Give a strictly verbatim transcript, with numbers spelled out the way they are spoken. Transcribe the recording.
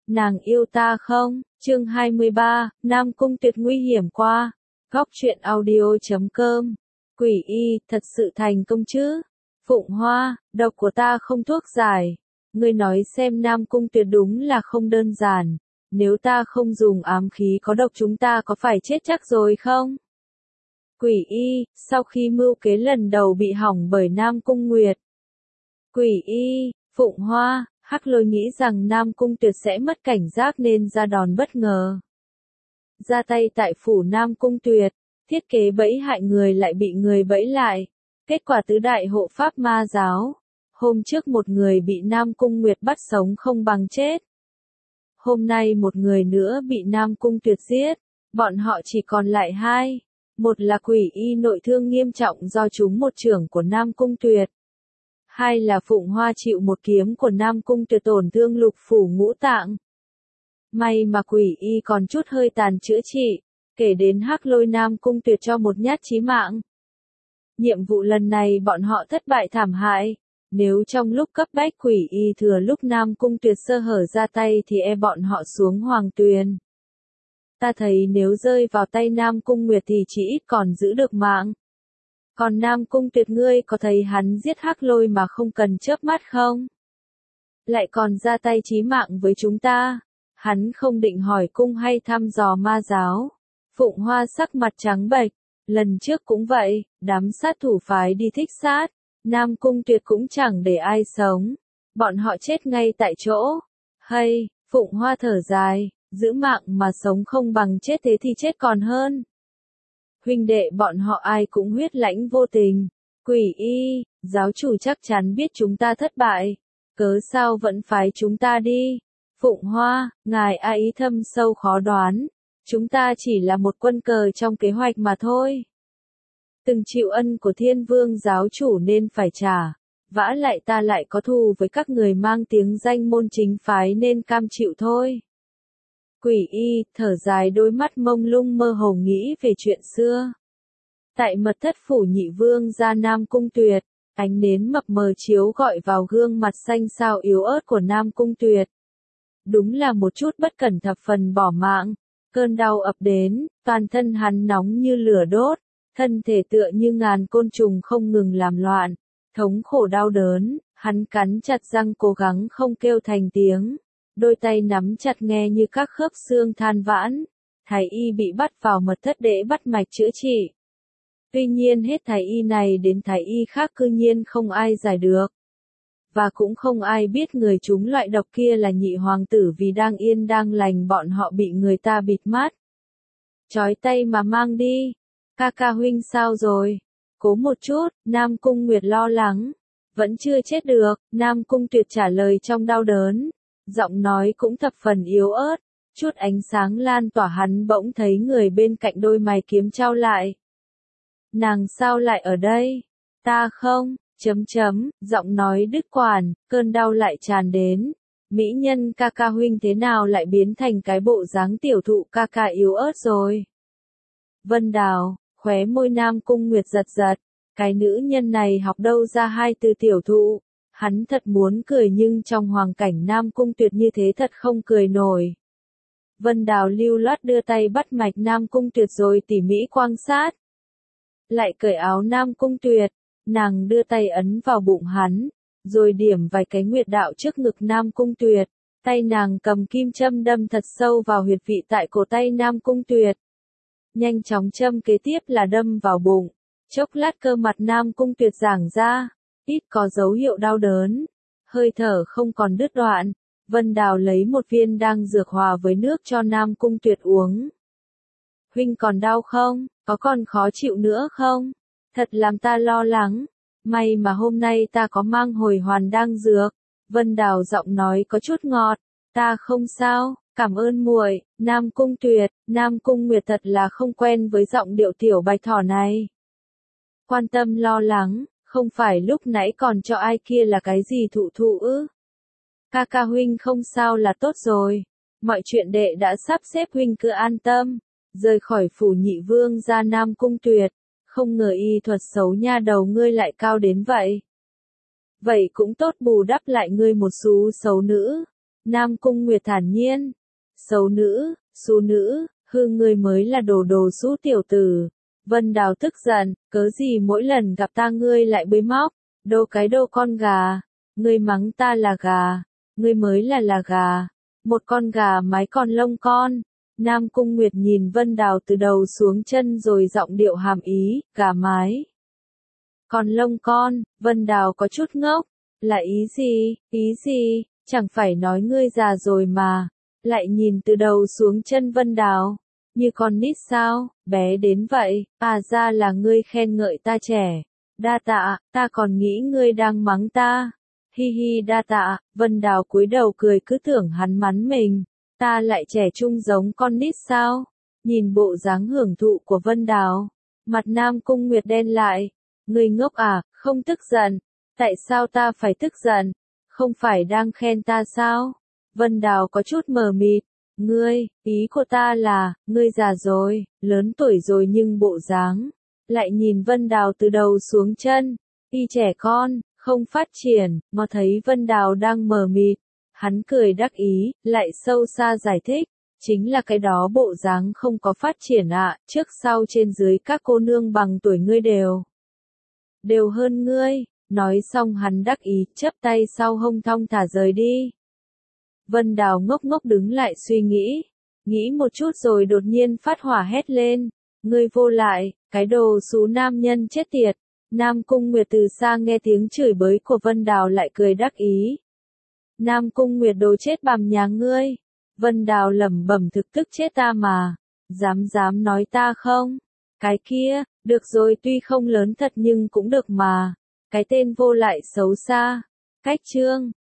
nàng yêu ta không? Chương hai mươi ba, Nam Cung Tuyệt nguy hiểm qua. Góc truyện audio chấm com. Quỷ y, thật sự thành công chứ? Phụng Hoa, độc của ta không thuốc giải. Ngươi nói xem Nam Cung Tuyệt đúng là không đơn giản. Nếu ta không dùng ám khí có độc chúng ta có phải chết chắc rồi không? Quỷ y, sau khi mưu kế lần đầu bị hỏng bởi Nam Cung Nguyệt. Quỷ y, Phụng Hoa, Hắc Lôi nghĩ rằng Nam Cung Tuyệt sẽ mất cảnh giác nên ra đòn bất ngờ. Ra tay tại phủ Nam Cung Tuyệt, thiết kế bẫy hại người lại bị người bẫy lại. Kết quả tứ đại hộ pháp ma giáo. Hôm trước một người bị Nam Cung Nguyệt bắt sống không bằng chết. Hôm nay một người nữa bị Nam Cung Tuyệt giết. Bọn họ chỉ còn lại hai. Một là quỷ y nội thương nghiêm trọng do trúng một chưởng của Nam Cung Tuyệt. Hai là Phụng Hoa chịu một kiếm của Nam Cung Tuyệt tổn thương lục phủ ngũ tạng. May mà quỷ y còn chút hơi tàn chữa trị, kể đến Hắc Lôi Nam Cung Tuyệt cho một nhát chí mạng. Nhiệm vụ lần này bọn họ thất bại thảm hại. Nếu trong lúc cấp bách quỷ y thừa lúc Nam Cung Tuyệt sơ hở ra tay thì e bọn họ xuống hoàng tuyền. Ta thấy nếu rơi vào tay Nam Cung Nguyệt thì chỉ ít còn giữ được mạng. Còn Nam Cung Tuyệt ngươi có thấy hắn giết Hắc Lôi mà không cần chớp mắt không? Lại còn ra tay chí mạng với chúng ta. Hắn không định hỏi cung hay thăm dò ma giáo. Phụng Hoa sắc mặt trắng bệch. Lần trước cũng vậy, đám sát thủ phái đi thích sát. Nam Cung Tuyệt cũng chẳng để ai sống. Bọn họ chết ngay tại chỗ. Hay, Phụng Hoa thở dài, giữ mạng mà sống không bằng chết thế thì chết còn hơn. Huynh đệ bọn họ ai cũng huyết lãnh vô tình. Quỷ y, giáo chủ chắc chắn biết chúng ta thất bại. Cớ sao vẫn phái chúng ta đi? Phụng Hoa, ngài a ý thâm sâu khó đoán. Chúng ta chỉ là một quân cờ trong kế hoạch mà thôi. Từng chịu ân của Thiên Vương giáo chủ nên phải trả. Vả lại ta lại có thù với các người mang tiếng danh môn chính phái nên cam chịu thôi. Quỷ y, thở dài đôi mắt mông lung mơ hồ nghĩ về chuyện xưa. Tại mật thất phủ nhị vương gia Nam Cung Tuyệt, ánh nến mập mờ chiếu gọi vào gương mặt xanh xao yếu ớt của Nam Cung Tuyệt. Đúng là một chút bất cẩn thập phần bỏ mạng. Cơn đau ập đến, toàn thân hắn nóng như lửa đốt, thân thể tựa như ngàn côn trùng không ngừng làm loạn, thống khổ đau đớn, hắn cắn chặt răng cố gắng không kêu thành tiếng, đôi tay nắm chặt nghe như các khớp xương than vãn. Thái y bị bắt vào mật thất để bắt mạch chữa trị. Tuy nhiên hết thái y này đến thái y khác cư nhiên không ai giải được. Và cũng không ai biết người trúng loại độc kia là nhị hoàng tử vì đang yên đang lành bọn họ bị người ta bịt mắt. Chói tay mà mang đi. Ca ca huynh sao rồi? Cố một chút, Nam Cung Nguyệt lo lắng. Vẫn chưa chết được, Nam Cung Tuyệt trả lời trong đau đớn. Giọng nói cũng thập phần yếu ớt. Chút ánh sáng lan tỏa hắn bỗng thấy người bên cạnh đôi mày kiếm trao lại. Nàng sao lại ở đây? Ta không. Chấm chấm, giọng nói đứt quãng, cơn đau lại tràn đến. Mỹ nhân ca ca huynh thế nào lại biến thành cái bộ dáng tiểu thụ ca ca yếu ớt rồi? Vân Đào, khóe môi Nam Cung Nguyệt giật giật. Cái nữ nhân này học đâu ra hai từ tiểu thụ? Hắn thật muốn cười nhưng trong hoàn cảnh Nam Cung Tuyệt như thế thật không cười nổi. Vân Đào lưu loát đưa tay bắt mạch Nam Cung Tuyệt rồi tỉ mỉ quan sát. Lại cởi áo Nam Cung Tuyệt. Nàng đưa tay ấn vào bụng hắn, rồi điểm vài cái nguyệt đạo trước ngực Nam Cung Tuyệt. Tay nàng cầm kim châm đâm thật sâu vào huyệt vị tại cổ tay Nam Cung Tuyệt. Nhanh chóng châm kế tiếp là đâm vào bụng. Chốc lát cơ mặt Nam Cung Tuyệt giãn ra, ít có dấu hiệu đau đớn. Hơi thở không còn đứt đoạn. Vân Đào lấy một viên đan dược hòa với nước cho Nam Cung Tuyệt uống. Huynh còn đau không? Có còn khó chịu nữa không? Thật làm ta lo lắng. May mà hôm nay ta có mang hồi hoàn đan dược. Vân Đào giọng nói có chút ngọt. Ta không sao, cảm ơn muội. Nam Cung Tuyệt, Nam Cung Nguyệt thật là không quen với giọng điệu tiểu bạch thỏ này. Quan tâm lo lắng, không phải lúc nãy còn cho ai kia là cái gì thụ thụ ư? Ca ca huynh không sao là tốt rồi. Mọi chuyện đệ đã sắp xếp huynh cứ an tâm. Rời khỏi phủ nhị vương ra Nam Cung Tuyệt. Không ngờ y thuật xấu nha đầu ngươi lại cao đến vậy. Vậy cũng tốt bù đắp lại ngươi một xú xấu nữ. Nam Cung Nguyệt thản nhiên. Xấu nữ, xú nữ, hư ngươi mới là đồ đồ xú tiểu tử. Vân Đào tức giận, cớ gì mỗi lần gặp ta ngươi lại bới móc, đồ cái đồ con gà, ngươi mắng ta là gà, ngươi mới là là gà, một con gà mái con lông con. Nam Cung Nguyệt nhìn Vân Đào từ đầu xuống chân rồi giọng điệu hàm ý, gà mái. Còn lông con, Vân Đào có chút ngốc, là ý gì, ý gì, chẳng phải nói ngươi già rồi mà, lại nhìn từ đầu xuống chân Vân Đào, như con nít sao, bé đến vậy, à ra là ngươi khen ngợi ta trẻ, đa tạ, ta còn nghĩ ngươi đang mắng ta, hi hi đa tạ, Vân Đào cúi đầu cười cứ tưởng hắn mắng mình, ta lại trẻ trung giống con nít sao, nhìn bộ dáng hưởng thụ của Vân Đào, mặt Nam Cung Nguyệt đen lại. Ngươi ngốc à, không tức giận. Tại sao ta phải tức giận? Không phải đang khen ta sao? Vân Đào có chút mờ mịt. Ngươi, ý của ta là, ngươi già rồi, lớn tuổi rồi nhưng bộ dáng. Lại nhìn Vân Đào từ đầu xuống chân. Y trẻ con, không phát triển, mà thấy Vân Đào đang mờ mịt. Hắn cười đắc ý, lại sâu xa giải thích. Chính là cái đó bộ dáng không có phát triển ạ, à, trước sau trên dưới các cô nương bằng tuổi ngươi đều. Đều hơn ngươi, nói xong hắn đắc ý, chắp tay sau hông thong thả rời đi. Vân Đào ngốc ngốc đứng lại suy nghĩ, nghĩ một chút rồi đột nhiên phát hỏa hét lên, ngươi vô lại, cái đồ xú nam nhân chết tiệt. Nam Cung Nguyệt từ xa nghe tiếng chửi bới của Vân Đào lại cười đắc ý. Nam Cung Nguyệt đồ chết bằm nhà ngươi. Vân Đào lẩm bẩm thực tức chết ta mà, dám dám nói ta không? Cái kia, được rồi tuy không lớn thật nhưng cũng được mà. Cái tên vô lại xấu xa. Cách chương